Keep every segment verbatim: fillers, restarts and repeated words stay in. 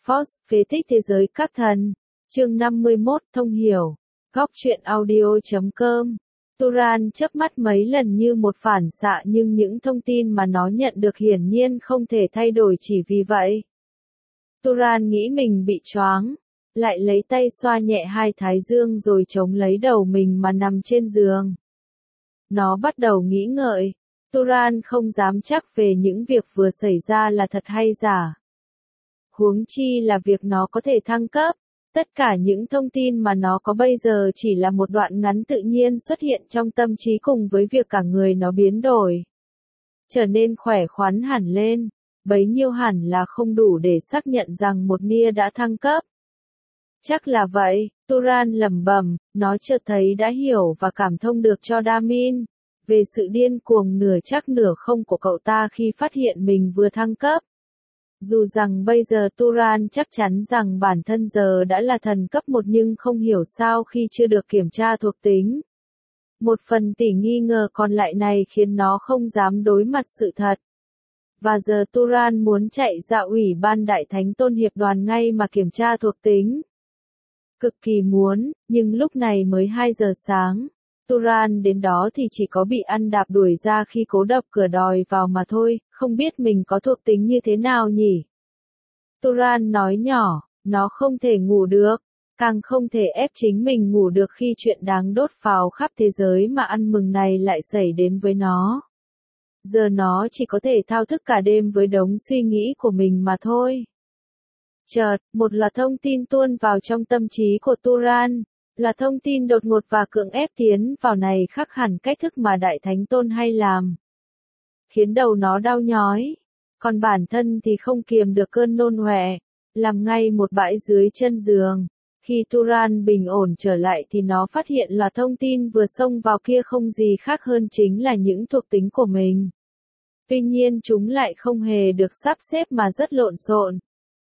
Force, phế tích thế giới các thần. Chương năm mươi mốt, thông hiểu. Góc truyện audio chấm com. Turan chớp mắt mấy lần như một phản xạ, nhưng những thông tin mà nó nhận được hiển nhiên không thể thay đổi chỉ vì vậy. Turan nghĩ mình bị choáng, lại lấy tay xoa nhẹ hai thái dương rồi chống lấy đầu mình mà nằm trên giường. Nó bắt đầu nghĩ ngợi. Turan không dám chắc về những việc vừa xảy ra là thật hay giả. Huống chi là việc nó có thể thăng cấp. Tất cả những thông tin mà nó có bây giờ chỉ là một đoạn ngắn tự nhiên xuất hiện trong tâm trí cùng với việc cả người nó biến đổi. Trở nên khỏe khoắn hẳn lên, bấy nhiêu hẳn là không đủ để xác nhận rằng một nia đã thăng cấp. Chắc là vậy, Turan lẩm bẩm, nó chợt thấy đã hiểu và cảm thông được cho Damin, về sự điên cuồng nửa chắc nửa không của cậu ta khi phát hiện mình vừa thăng cấp. Dù rằng bây giờ Turan chắc chắn rằng bản thân giờ đã là thần cấp một, nhưng không hiểu sao khi chưa được kiểm tra thuộc tính. Một phần tỷ nghi ngờ còn lại này khiến nó không dám đối mặt sự thật. Và giờ Turan muốn chạy ra ủy ban Đại Thánh Tôn Hiệp Đoàn ngay mà kiểm tra thuộc tính. Cực kỳ muốn, nhưng lúc này mới hai giờ sáng. Turan đến đó thì chỉ có bị ăn đạp đuổi ra khi cố đập cửa đòi vào mà thôi, không biết mình có thuộc tính như thế nào nhỉ? Turan nói nhỏ, nó không thể ngủ được, càng không thể ép chính mình ngủ được khi chuyện đáng đốt pháo khắp thế giới mà ăn mừng này lại xảy đến với nó. Giờ nó chỉ có thể thao thức cả đêm với đống suy nghĩ của mình mà thôi. Chợt, một loạt thông tin tuôn vào trong tâm trí của Turan. Là thông tin đột ngột và cưỡng ép tiến vào này khác hẳn cách thức mà Đại Thánh Tôn hay làm. Khiến đầu nó đau nhói. Còn bản thân thì không kiềm được cơn nôn ọe, làm ngay một bãi dưới chân giường. Khi Turan bình ổn trở lại thì nó phát hiện là thông tin vừa xông vào kia không gì khác hơn chính là những thuộc tính của mình. Tuy nhiên chúng lại không hề được sắp xếp mà rất lộn xộn.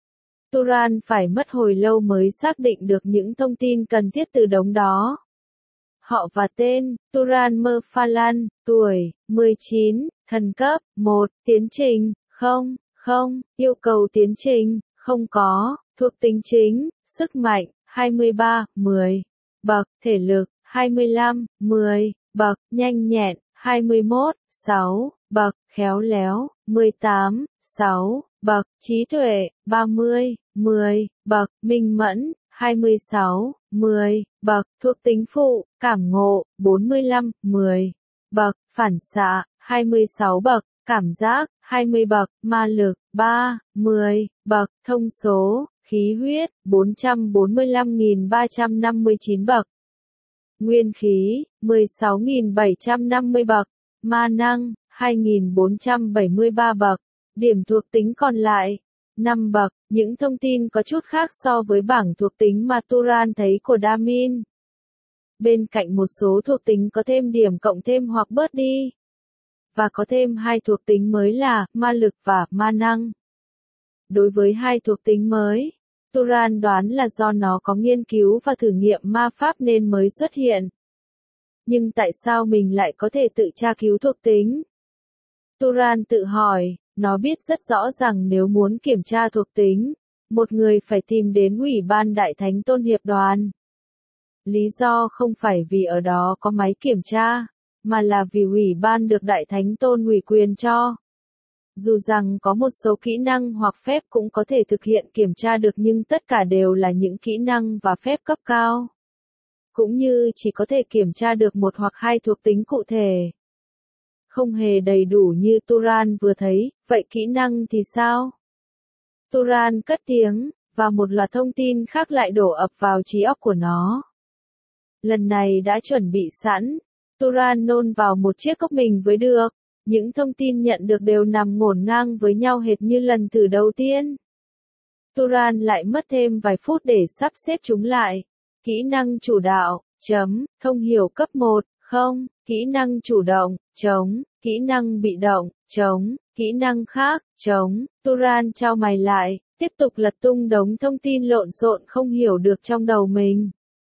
Turan phải mất hồi lâu mới xác định được những thông tin cần thiết từ đống đó. Họ và tên, Turan Mơ Phalan, tuổi, mười chín, thần cấp, một, tiến trình, không, không, yêu cầu tiến trình, không có, thuộc tính chính, sức mạnh, hai mươi ba, mười, bậc, thể lực, hai mươi lăm, mười, bậc, nhanh nhẹn, hai mươi mốt, sáu, bậc, khéo léo, mười tám, sáu, bậc, trí tuệ, ba mươi, mười, bậc, minh mẫn, hai mươi sáu, mười, bậc, thuộc tính phụ, cảm ngộ, bốn mươi lăm, mười, bậc, phản xạ, hai mươi sáu bậc, cảm giác, hai mươi bậc, ma lực, ba, mười, bậc, thông số, khí huyết, bốn trăm bốn mươi lăm nghìn ba trăm năm mươi chín bậc, nguyên khí, mười sáu nghìn bảy trăm năm mươi bậc, ma năng, hai nghìn bốn trăm bảy mươi ba bậc, điểm thuộc tính còn lại, năm bậc. Những thông tin có chút khác so với bảng thuộc tính mà Turan thấy của Damin. Bên cạnh một số thuộc tính có thêm điểm cộng thêm hoặc bớt đi. Và có thêm hai thuộc tính mới là ma lực và ma năng. Đối với hai thuộc tính mới, Turan đoán là do nó có nghiên cứu và thử nghiệm ma pháp nên mới xuất hiện. Nhưng tại sao mình lại có thể tự tra cứu thuộc tính? Turan tự hỏi. Nó biết rất rõ rằng nếu muốn kiểm tra thuộc tính, một người phải tìm đến ủy ban Đại Thánh Tôn Hiệp Đoàn. Lý do không phải vì ở đó có máy kiểm tra, mà là vì ủy ban được Đại Thánh Tôn ủy quyền cho. Dù rằng có một số kỹ năng hoặc phép cũng có thể thực hiện kiểm tra được, nhưng tất cả đều là những kỹ năng và phép cấp cao. Cũng như chỉ có thể kiểm tra được một hoặc hai thuộc tính cụ thể. Không hề đầy đủ như Turan vừa thấy, vậy kỹ năng thì sao? Turan cất tiếng, và một loạt thông tin khác lại đổ ập vào trí óc của nó. Lần này đã chuẩn bị sẵn, Turan nôn vào một chiếc cốc mình với được. Những thông tin nhận được đều nằm ngổn ngang với nhau hệt như lần thử đầu tiên. Turan lại mất thêm vài phút để sắp xếp chúng lại. Kỹ năng chủ đạo, chấm, thông hiểu cấp một, không, kỹ năng chủ động, chống, kỹ năng bị động, chống, kỹ năng khác, chống. Turan chau mày lại, tiếp tục lật tung đống thông tin lộn xộn không hiểu được trong đầu mình.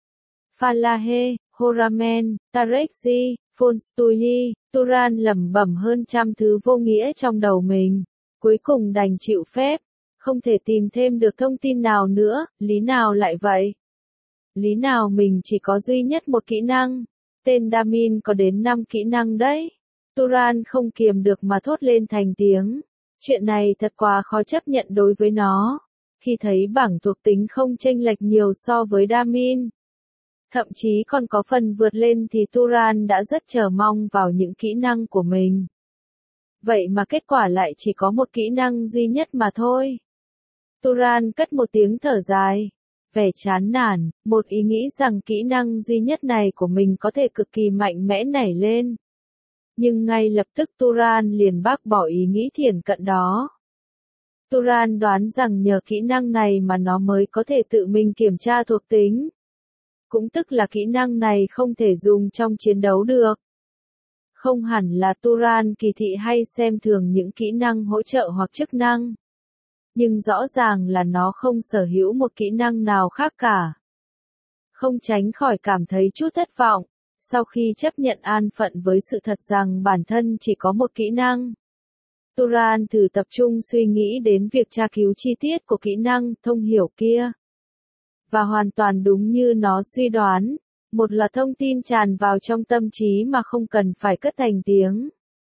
Falahe, Horamen, Tarexi, Fonstuli, Turan lẩm bẩm hơn trăm thứ vô nghĩa trong đầu mình. Cuối cùng đành chịu phép. Không thể tìm thêm được thông tin nào nữa, lý nào lại vậy? Lý nào mình chỉ có duy nhất một kỹ năng? Tên Damin có đến năm kỹ năng đấy. Turan không kiềm được mà thốt lên thành tiếng. Chuyện này thật quá khó chấp nhận đối với nó. Khi thấy bảng thuộc tính không chênh lệch nhiều so với Damin, thậm chí còn có phần vượt lên thì Turan đã rất chờ mong vào những kỹ năng của mình. Vậy mà kết quả lại chỉ có một kỹ năng duy nhất mà thôi. Turan cất một tiếng thở dài. Vẻ chán nản, một ý nghĩ rằng kỹ năng duy nhất này của mình có thể cực kỳ mạnh mẽ nảy lên. Nhưng ngay lập tức Turan liền bác bỏ ý nghĩ thiển cận đó. Turan đoán rằng nhờ kỹ năng này mà nó mới có thể tự mình kiểm tra thuộc tính. Cũng tức là kỹ năng này không thể dùng trong chiến đấu được. Không hẳn là Turan kỳ thị hay xem thường những kỹ năng hỗ trợ hoặc chức năng. Nhưng rõ ràng là nó không sở hữu một kỹ năng nào khác cả. Không tránh khỏi cảm thấy chút thất vọng, sau khi chấp nhận an phận với sự thật rằng bản thân chỉ có một kỹ năng. Turan thử tập trung suy nghĩ đến việc tra cứu chi tiết của kỹ năng thông hiểu kia. Và hoàn toàn đúng như nó suy đoán, một loạt thông tin tràn vào trong tâm trí mà không cần phải cất thành tiếng.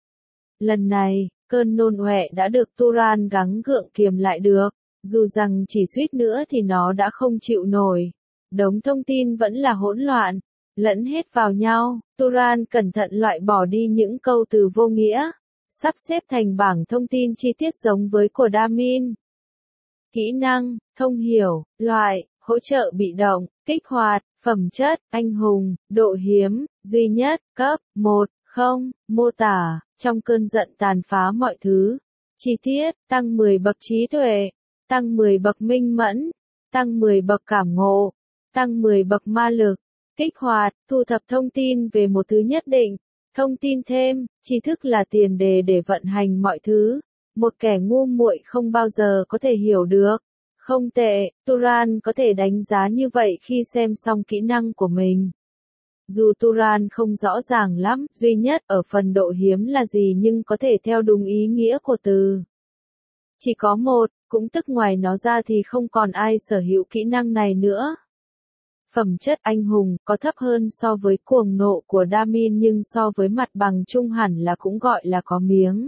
Lần này, cơn nôn ọe đã được Turan gắng gượng kiềm lại được, dù rằng chỉ suýt nữa thì nó đã không chịu nổi. Đống thông tin vẫn là hỗn loạn, lẫn hết vào nhau. Turan cẩn thận loại bỏ đi những câu từ vô nghĩa, sắp xếp thành bảng thông tin chi tiết giống với của Damin. Kỹ năng, thông hiểu, loại, hỗ trợ bị động, kích hoạt, phẩm chất, anh hùng, độ hiếm, duy nhất, cấp, một, không, mô tả, trong cơn giận tàn phá mọi thứ. Chi tiết, tăng mười bậc trí tuệ, tăng mười bậc minh mẫn, tăng mười bậc cảm ngộ, tăng mười bậc ma lực, kích hoạt, thu thập thông tin về một thứ nhất định. Thông tin thêm, tri thức là tiền đề để vận hành mọi thứ. Một kẻ ngu muội không bao giờ có thể hiểu được. Không tệ, Turan có thể đánh giá như vậy khi xem xong kỹ năng của mình. Dù Turan không rõ ràng lắm, duy nhất ở phần độ hiếm là gì nhưng có thể theo đúng ý nghĩa của từ. Chỉ có một, cũng tức ngoài nó ra thì không còn ai sở hữu kỹ năng này nữa. Phẩm chất anh hùng có thấp hơn so với cuồng nộ của Damin nhưng so với mặt bằng chung hẳn là cũng gọi là có miếng.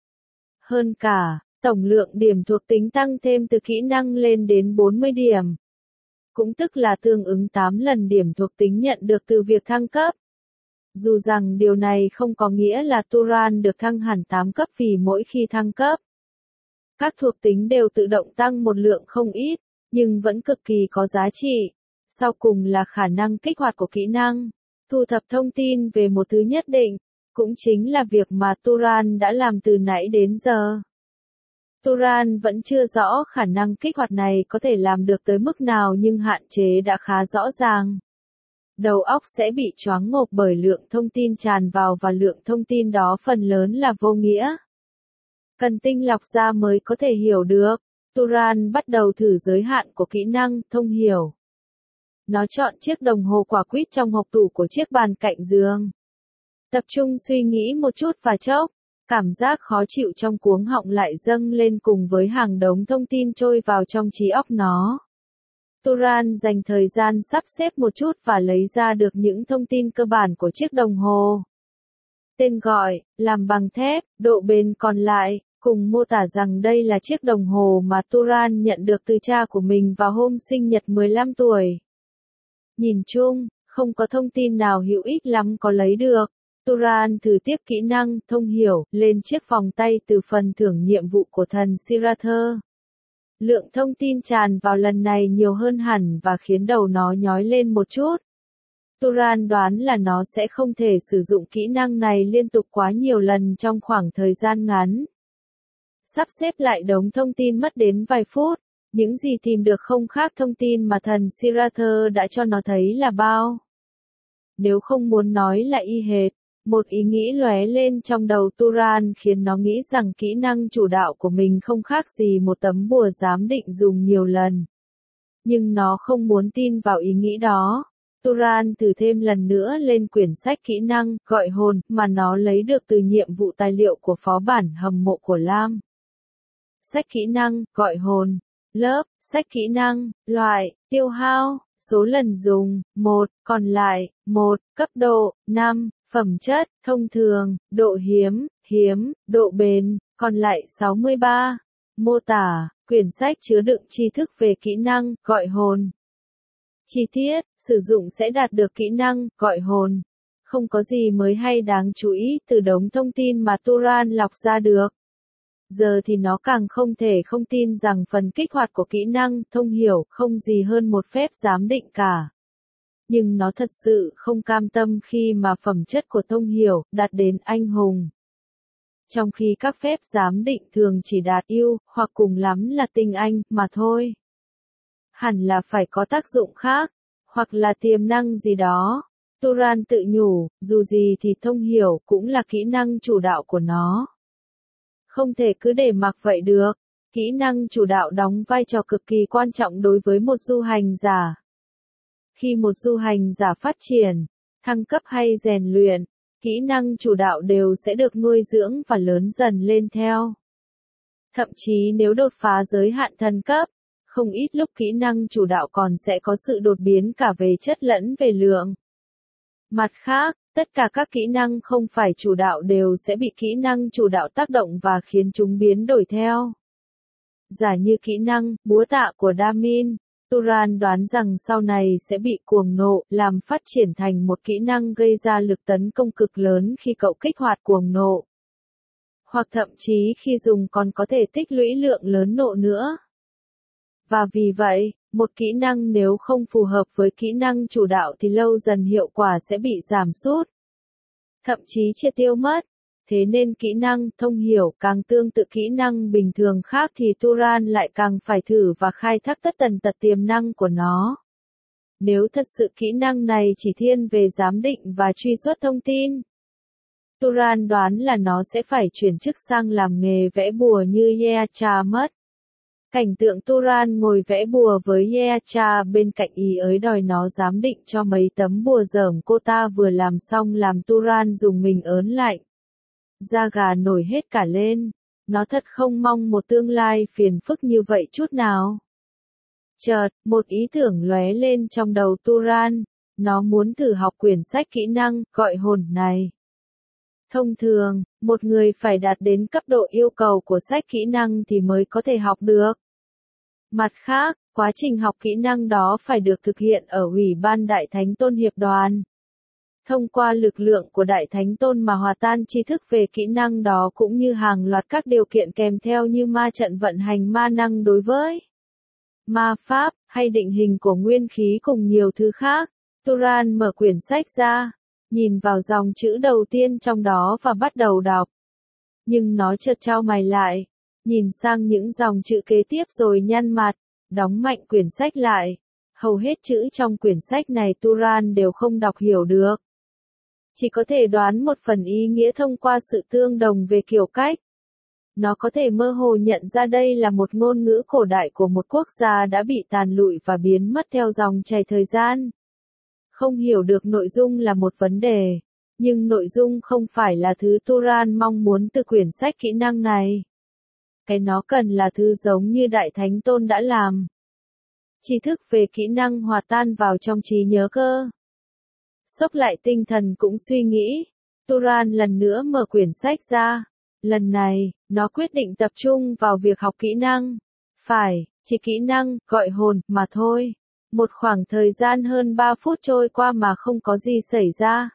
Hơn cả, tổng lượng điểm thuộc tính tăng thêm từ kỹ năng lên đến bốn mươi điểm. Cũng tức là tương ứng tám lần điểm thuộc tính nhận được từ việc thăng cấp. Dù rằng điều này không có nghĩa là Turan được thăng hẳn tám cấp vì mỗi khi thăng cấp, các thuộc tính đều tự động tăng một lượng không ít, nhưng vẫn cực kỳ có giá trị. Sau cùng là khả năng kích hoạt của kỹ năng, thu thập thông tin về một thứ nhất định, cũng chính là việc mà Turan đã làm từ nãy đến giờ. Turan vẫn chưa rõ khả năng kích hoạt này có thể làm được tới mức nào nhưng hạn chế đã khá rõ ràng. Đầu óc sẽ bị choáng ngộp bởi lượng thông tin tràn vào và lượng thông tin đó phần lớn là vô nghĩa. Cần tinh lọc ra mới có thể hiểu được. Turan bắt đầu thử giới hạn của kỹ năng thông hiểu. Nó chọn chiếc đồng hồ quả quýt trong hộc tủ của chiếc bàn cạnh giường. Tập trung suy nghĩ một chút và chốc, cảm giác khó chịu trong cuống họng lại dâng lên cùng với hàng đống thông tin trôi vào trong trí óc nó. Turan dành thời gian sắp xếp một chút và lấy ra được những thông tin cơ bản của chiếc đồng hồ. Tên gọi, làm bằng thép, độ bền còn lại, cùng mô tả rằng đây là chiếc đồng hồ mà Turan nhận được từ cha của mình vào hôm sinh nhật mười lăm tuổi. Nhìn chung, không có thông tin nào hữu ích lắm có lấy được. Turan thử tiếp kỹ năng thông hiểu lên chiếc vòng tay từ phần thưởng nhiệm vụ của thần Sirather. Lượng thông tin tràn vào lần này nhiều hơn hẳn và khiến đầu nó nhói lên một chút. Turan đoán là nó sẽ không thể sử dụng kỹ năng này liên tục quá nhiều lần trong khoảng thời gian ngắn. Sắp xếp lại đống thông tin mất đến vài phút. Những gì tìm được không khác thông tin mà thần Sirather đã cho nó thấy là bao. Nếu không muốn nói là y hệt, một ý nghĩ lóe lên trong đầu Turan khiến nó nghĩ rằng kỹ năng chủ đạo của mình không khác gì một tấm bùa giám định dùng nhiều lần. Nhưng nó không muốn tin vào ý nghĩ đó. Turan thử thêm lần nữa lên quyển sách kỹ năng gọi hồn mà nó lấy được từ nhiệm vụ tài liệu của phó bản hầm mộ của Lam. sách kỹ năng, gọi hồn. Lớp, sách kỹ năng, loại, tiêu hao, số lần dùng, một, còn lại, một, cấp độ, năm, phẩm chất, thông thường, độ hiếm, hiếm, độ bền, còn lại sáu mươi ba. Mô tả, quyển sách chứa đựng tri thức về kỹ năng, gọi hồn. Chi tiết, sử dụng sẽ đạt được kỹ năng, gọi hồn. Không có gì mới hay đáng chú ý từ đống thông tin mà Turan lọc ra được. Giờ thì nó càng không thể không tin rằng phần kích hoạt của kỹ năng, thông hiểu, không gì hơn một phép giám định cả. Nhưng nó thật sự không cam tâm khi mà phẩm chất của thông hiểu, đạt đến anh hùng. Trong khi các phép giám định thường chỉ đạt yêu, hoặc cùng lắm là tinh anh, mà thôi. Hẳn là phải có tác dụng khác, hoặc là tiềm năng gì đó. Turan tự nhủ, dù gì thì thông hiểu cũng là kỹ năng chủ đạo của nó. Không thể cứ để mặc vậy được. Kỹ năng chủ đạo đóng vai trò cực kỳ quan trọng đối với một du hành giả. Khi một du hành giả phát triển, thăng cấp hay rèn luyện, kỹ năng chủ đạo đều sẽ được nuôi dưỡng và lớn dần lên theo. Thậm chí nếu đột phá giới hạn thần cấp, không ít lúc kỹ năng chủ đạo còn sẽ có sự đột biến cả về chất lẫn về lượng. Mặt khác, tất cả các kỹ năng không phải chủ đạo đều sẽ bị kỹ năng chủ đạo tác động và khiến chúng biến đổi theo. Giả như kỹ năng, búa tạ của Damin, Turan đoán rằng sau này sẽ bị cuồng nộ, làm phát triển thành một kỹ năng gây ra lực tấn công cực lớn khi cậu kích hoạt cuồng nộ. Hoặc thậm chí khi dùng còn có thể tích lũy lượng lớn nộ nữa. Và vì vậy, một kỹ năng nếu không phù hợp với kỹ năng chủ đạo thì lâu dần hiệu quả sẽ bị giảm sút. Thậm chí triệt tiêu mất. Thế nên kỹ năng thông hiểu càng tương tự kỹ năng bình thường khác thì Turan lại càng phải thử và khai thác tất tần tật tiềm năng của nó. Nếu thật sự kỹ năng này chỉ thiên về giám định và truy xuất thông tin, Turan đoán là nó sẽ phải chuyển chức sang làm nghề vẽ bùa như Yeacha mất. Cảnh tượng Turan ngồi vẽ bùa với Yeacha bên cạnh ý ới đòi nó giám định cho mấy tấm bùa dởm cô ta vừa làm xong làm Turan dùng mình ớn lạnh. Da gà nổi hết cả lên. Nó thật không mong một tương lai phiền phức như vậy chút nào. Chợt, một ý tưởng lóe lên trong đầu Turan. Nó muốn thử học quyển sách kỹ năng, gọi hồn này. Thông thường, một người phải đạt đến cấp độ yêu cầu của sách kỹ năng thì mới có thể học được. Mặt khác, quá trình học kỹ năng đó phải được thực hiện ở Ủy ban Đại Thánh Tôn Hiệp đoàn. Thông qua lực lượng của Đại Thánh Tôn mà hòa tan tri thức về kỹ năng đó cũng như hàng loạt các điều kiện kèm theo như ma trận vận hành ma năng đối với ma pháp, hay định hình của nguyên khí cùng nhiều thứ khác. Turan mở quyển sách ra, nhìn vào dòng chữ đầu tiên trong đó và bắt đầu đọc. Nhưng nó chợt chau mày lại, nhìn sang những dòng chữ kế tiếp rồi nhăn mặt, đóng mạnh quyển sách lại. Hầu hết chữ trong quyển sách này Turan đều không đọc hiểu được. Chỉ có thể đoán một phần ý nghĩa thông qua sự tương đồng về kiểu cách. Nó có thể mơ hồ nhận ra đây là một ngôn ngữ cổ đại của một quốc gia đã bị tàn lụi và biến mất theo dòng chảy thời gian. Không hiểu được nội dung là một vấn đề, nhưng nội dung không phải là thứ Turan mong muốn từ quyển sách kỹ năng này. Cái nó cần là thứ giống như Đại Thánh Tôn đã làm. Tri thức về kỹ năng hòa tan vào trong trí nhớ cơ. Xốc lại tinh thần cũng suy nghĩ. Turan lần nữa mở quyển sách ra. Lần này, nó quyết định tập trung vào việc học kỹ năng. Phải, chỉ kỹ năng, gọi hồn, mà thôi. Một khoảng thời gian hơn ba phút trôi qua mà không có gì xảy ra.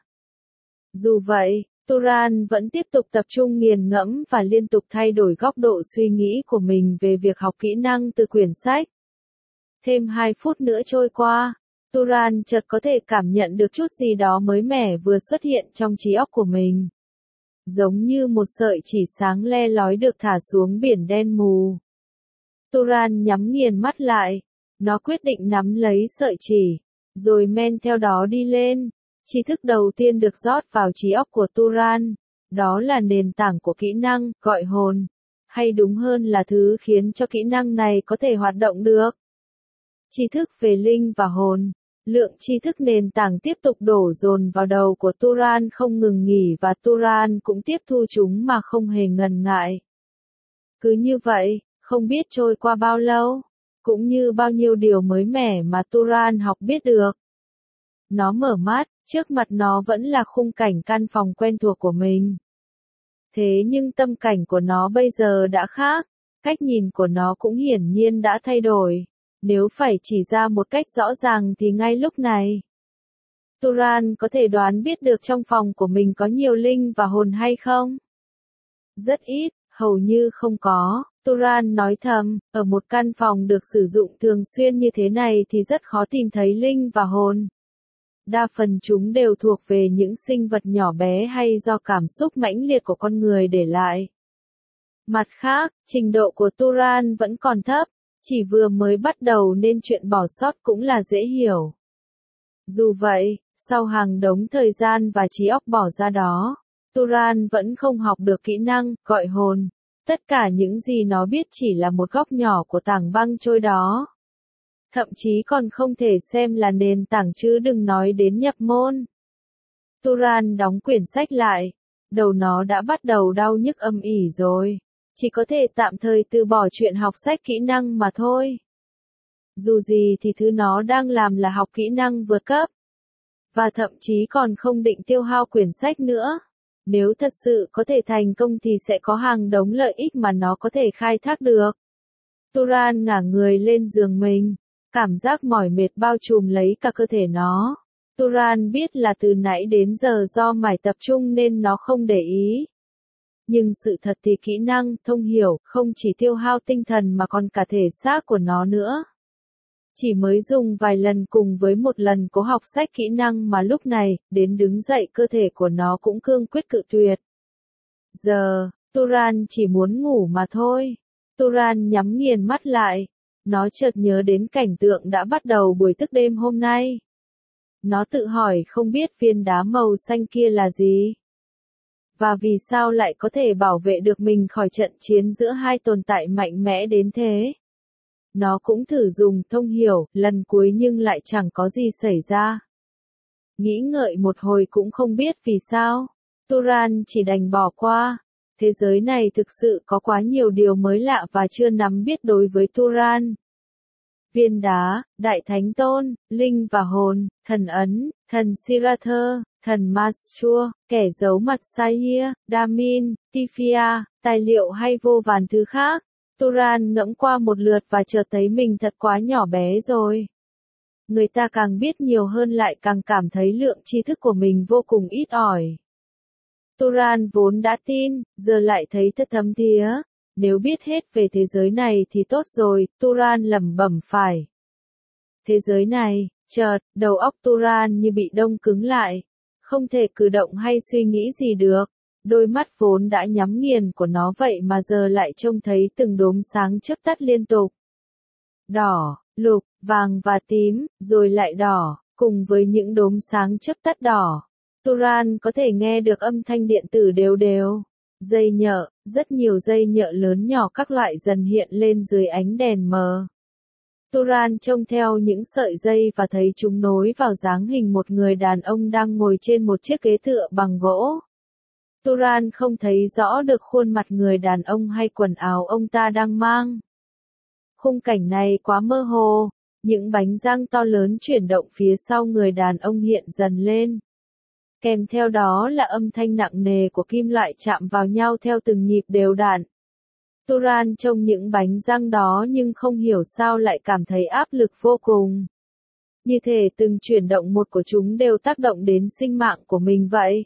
Dù vậy, Turan vẫn tiếp tục tập trung nghiền ngẫm và liên tục thay đổi góc độ suy nghĩ của mình về việc học kỹ năng từ quyển sách. Thêm hai phút nữa trôi qua, Turan chợt có thể cảm nhận được chút gì đó mới mẻ vừa xuất hiện trong trí óc của mình. Giống như một sợi chỉ sáng le lói được thả xuống biển đen mù. Turan nhắm nghiền mắt lại. Nó quyết định nắm lấy sợi chỉ, rồi men theo đó đi lên. Tri thức đầu tiên được rót vào trí óc của Turan. Đó là nền tảng của kỹ năng, gọi hồn. Hay đúng hơn là thứ khiến cho kỹ năng này có thể hoạt động được. Tri thức về linh và hồn. Lượng tri thức nền tảng tiếp tục đổ dồn vào đầu của Turan không ngừng nghỉ và Turan cũng tiếp thu chúng mà không hề ngần ngại. Cứ như vậy, Không biết trôi qua bao lâu, cũng như bao nhiêu điều mới mẻ mà Turan học biết được. Nó mở mắt, trước mặt nó vẫn là khung cảnh căn phòng quen thuộc của mình. Thế nhưng tâm cảnh của nó bây giờ đã khác, cách nhìn của nó cũng hiển nhiên đã thay đổi. Nếu phải chỉ ra một cách rõ ràng thì ngay lúc này, Turan có thể đoán biết được trong phòng của mình có nhiều linh và hồn hay không? Rất ít, hầu như không có. Turan nói thầm, ở một căn phòng được sử dụng thường xuyên như thế này thì rất khó tìm thấy linh và hồn. Đa phần chúng đều thuộc về những sinh vật nhỏ bé hay do cảm xúc mãnh liệt của con người để lại. Mặt khác, trình độ của Turan vẫn còn thấp, chỉ vừa mới bắt đầu nên chuyện bỏ sót cũng là dễ hiểu. Dù vậy, sau hàng đống thời gian và trí óc bỏ ra đó, Turan vẫn không học được kỹ năng gọi hồn. Tất cả những gì nó biết chỉ là một góc nhỏ của tảng băng trôi đó. Thậm chí còn không thể xem là nền tảng chứ đừng nói đến nhập môn. Turan đóng quyển sách lại. Đầu nó đã bắt đầu đau nhức âm ỉ rồi. Chỉ có thể tạm thời từ bỏ chuyện học sách kỹ năng mà thôi. Dù gì thì thứ nó đang làm là học kỹ năng vượt cấp. Và thậm chí còn không định tiêu hao quyển sách nữa. Nếu thật sự có thể thành công thì sẽ có hàng đống lợi ích mà nó có thể khai thác được. Turan ngả người lên giường mình. Cảm giác mỏi mệt bao trùm lấy cả cơ thể nó. Turan biết là từ nãy đến giờ do mải tập trung nên nó không để ý. Nhưng sự thật thì kỹ năng, thông hiểu, không chỉ tiêu hao tinh thần mà còn cả thể xác của nó nữa. Chỉ mới dùng vài lần cùng với một lần cố học sách kỹ năng mà lúc này, đến đứng dậy cơ thể của nó cũng cương quyết cự tuyệt. Giờ, Turan chỉ muốn ngủ mà thôi. Turan nhắm nghiền mắt lại. Nó chợt nhớ đến cảnh tượng đã bắt đầu buổi thức đêm hôm nay. Nó tự hỏi không biết viên đá màu xanh kia là gì. Và vì sao lại có thể bảo vệ được mình khỏi trận chiến giữa hai tồn tại mạnh mẽ đến thế. Nó cũng thử dùng thông hiểu, lần cuối nhưng lại chẳng có gì xảy ra. Nghĩ ngợi một hồi cũng không biết vì sao. Turan chỉ đành bỏ qua. Thế giới này thực sự có quá nhiều điều mới lạ và chưa nắm biết đối với Turan. Viên đá, Đại Thánh Tôn, Linh và Hồn, Thần Ấn, Thần Sirather, Thần Maschur, kẻ giấu mặt Saia, Damin, Tifia, tài liệu hay vô vàn thứ khác. Turan ngẫm qua một lượt và chợt thấy mình thật quá nhỏ bé rồi. Người ta càng biết nhiều hơn lại càng cảm thấy lượng tri thức của mình vô cùng ít ỏi. Turan vốn đã tin, giờ lại thấy thật thấm thía. Nếu biết hết về thế giới này thì tốt rồi, Turan lẩm bẩm phải. Thế giới này, chợt, đầu óc Turan như bị đông cứng lại. Không thể cử động hay suy nghĩ gì được. Đôi mắt vốn đã nhắm nghiền của nó vậy mà giờ lại trông thấy từng đốm sáng chớp tắt liên tục. Đỏ, lục, vàng và tím, rồi lại đỏ, cùng với những đốm sáng chớp tắt đỏ. Turan có thể nghe được âm thanh điện tử đều đều. Dây nhợ, rất nhiều dây nhợ lớn nhỏ các loại dần hiện lên dưới ánh đèn mờ. Turan trông theo những sợi dây và thấy chúng nối vào dáng hình một người đàn ông đang ngồi trên một chiếc ghế tựa bằng gỗ. Turan không thấy rõ được khuôn mặt người đàn ông hay quần áo ông ta đang mang. Khung cảnh này quá mơ hồ, những bánh răng to lớn chuyển động phía sau người đàn ông hiện dần lên. Kèm theo đó là âm thanh nặng nề của kim loại chạm vào nhau theo từng nhịp đều đặn. Turan trông những bánh răng đó nhưng không hiểu sao lại cảm thấy áp lực vô cùng. Như thể từng chuyển động một của chúng đều tác động đến sinh mạng của mình vậy.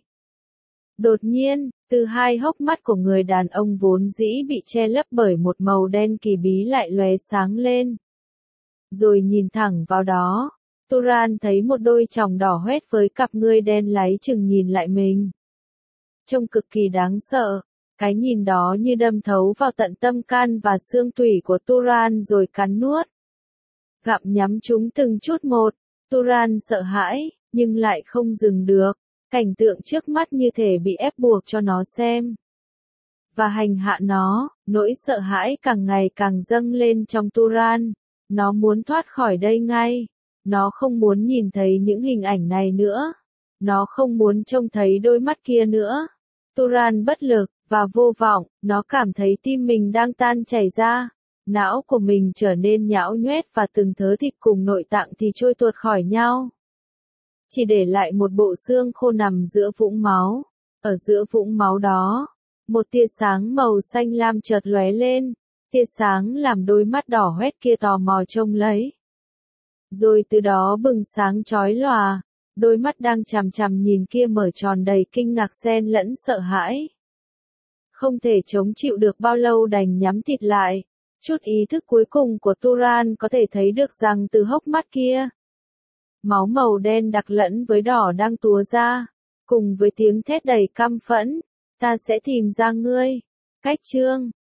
Đột nhiên, từ hai hốc mắt của người đàn ông vốn dĩ bị che lấp bởi một màu đen kỳ bí lại lóe sáng lên. Rồi nhìn thẳng vào đó, Turan thấy một đôi tròng đỏ hoét với cặp ngươi đen láy chừng nhìn lại mình. Trông cực kỳ đáng sợ, cái nhìn đó như đâm thấu vào tận tâm can và xương tủy của Turan rồi cắn nuốt. Gặm nhắm chúng từng chút một, Turan sợ hãi, nhưng lại không dừng được. Cảnh tượng trước mắt như thể bị ép buộc cho nó xem. Và hành hạ nó, nỗi sợ hãi càng ngày càng dâng lên trong Turan. Nó muốn thoát khỏi đây ngay. Nó không muốn nhìn thấy những hình ảnh này nữa. Nó không muốn trông thấy đôi mắt kia nữa. Turan bất lực, và vô vọng, nó cảm thấy tim mình đang tan chảy ra. Não của mình trở nên nhão nhoét và từng thớ thịt cùng nội tạng thì trôi tuột khỏi nhau. Chỉ để lại một bộ xương khô nằm giữa vũng máu. Ở giữa vũng máu đó, một tia sáng màu xanh lam chợt lóe lên, tia sáng làm đôi mắt đỏ hoét kia tò mò trông lấy. Rồi từ đó bừng sáng chói lòa, đôi mắt đang chằm chằm nhìn kia mở tròn đầy kinh ngạc xen lẫn sợ hãi. Không thể chống chịu được bao lâu đành nhắm thịt lại, chút ý thức cuối cùng của Turan có thể thấy được rằng từ hốc mắt kia, máu màu đen đặc lẫn với đỏ đang túa ra, cùng với tiếng thét đầy căm phẫn, ta sẽ tìm ra ngươi. Cách chương